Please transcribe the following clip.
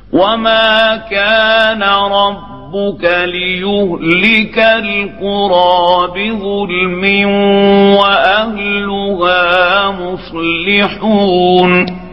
وما كان ربك ليهلك القرى بظلم وأهلها مصلحون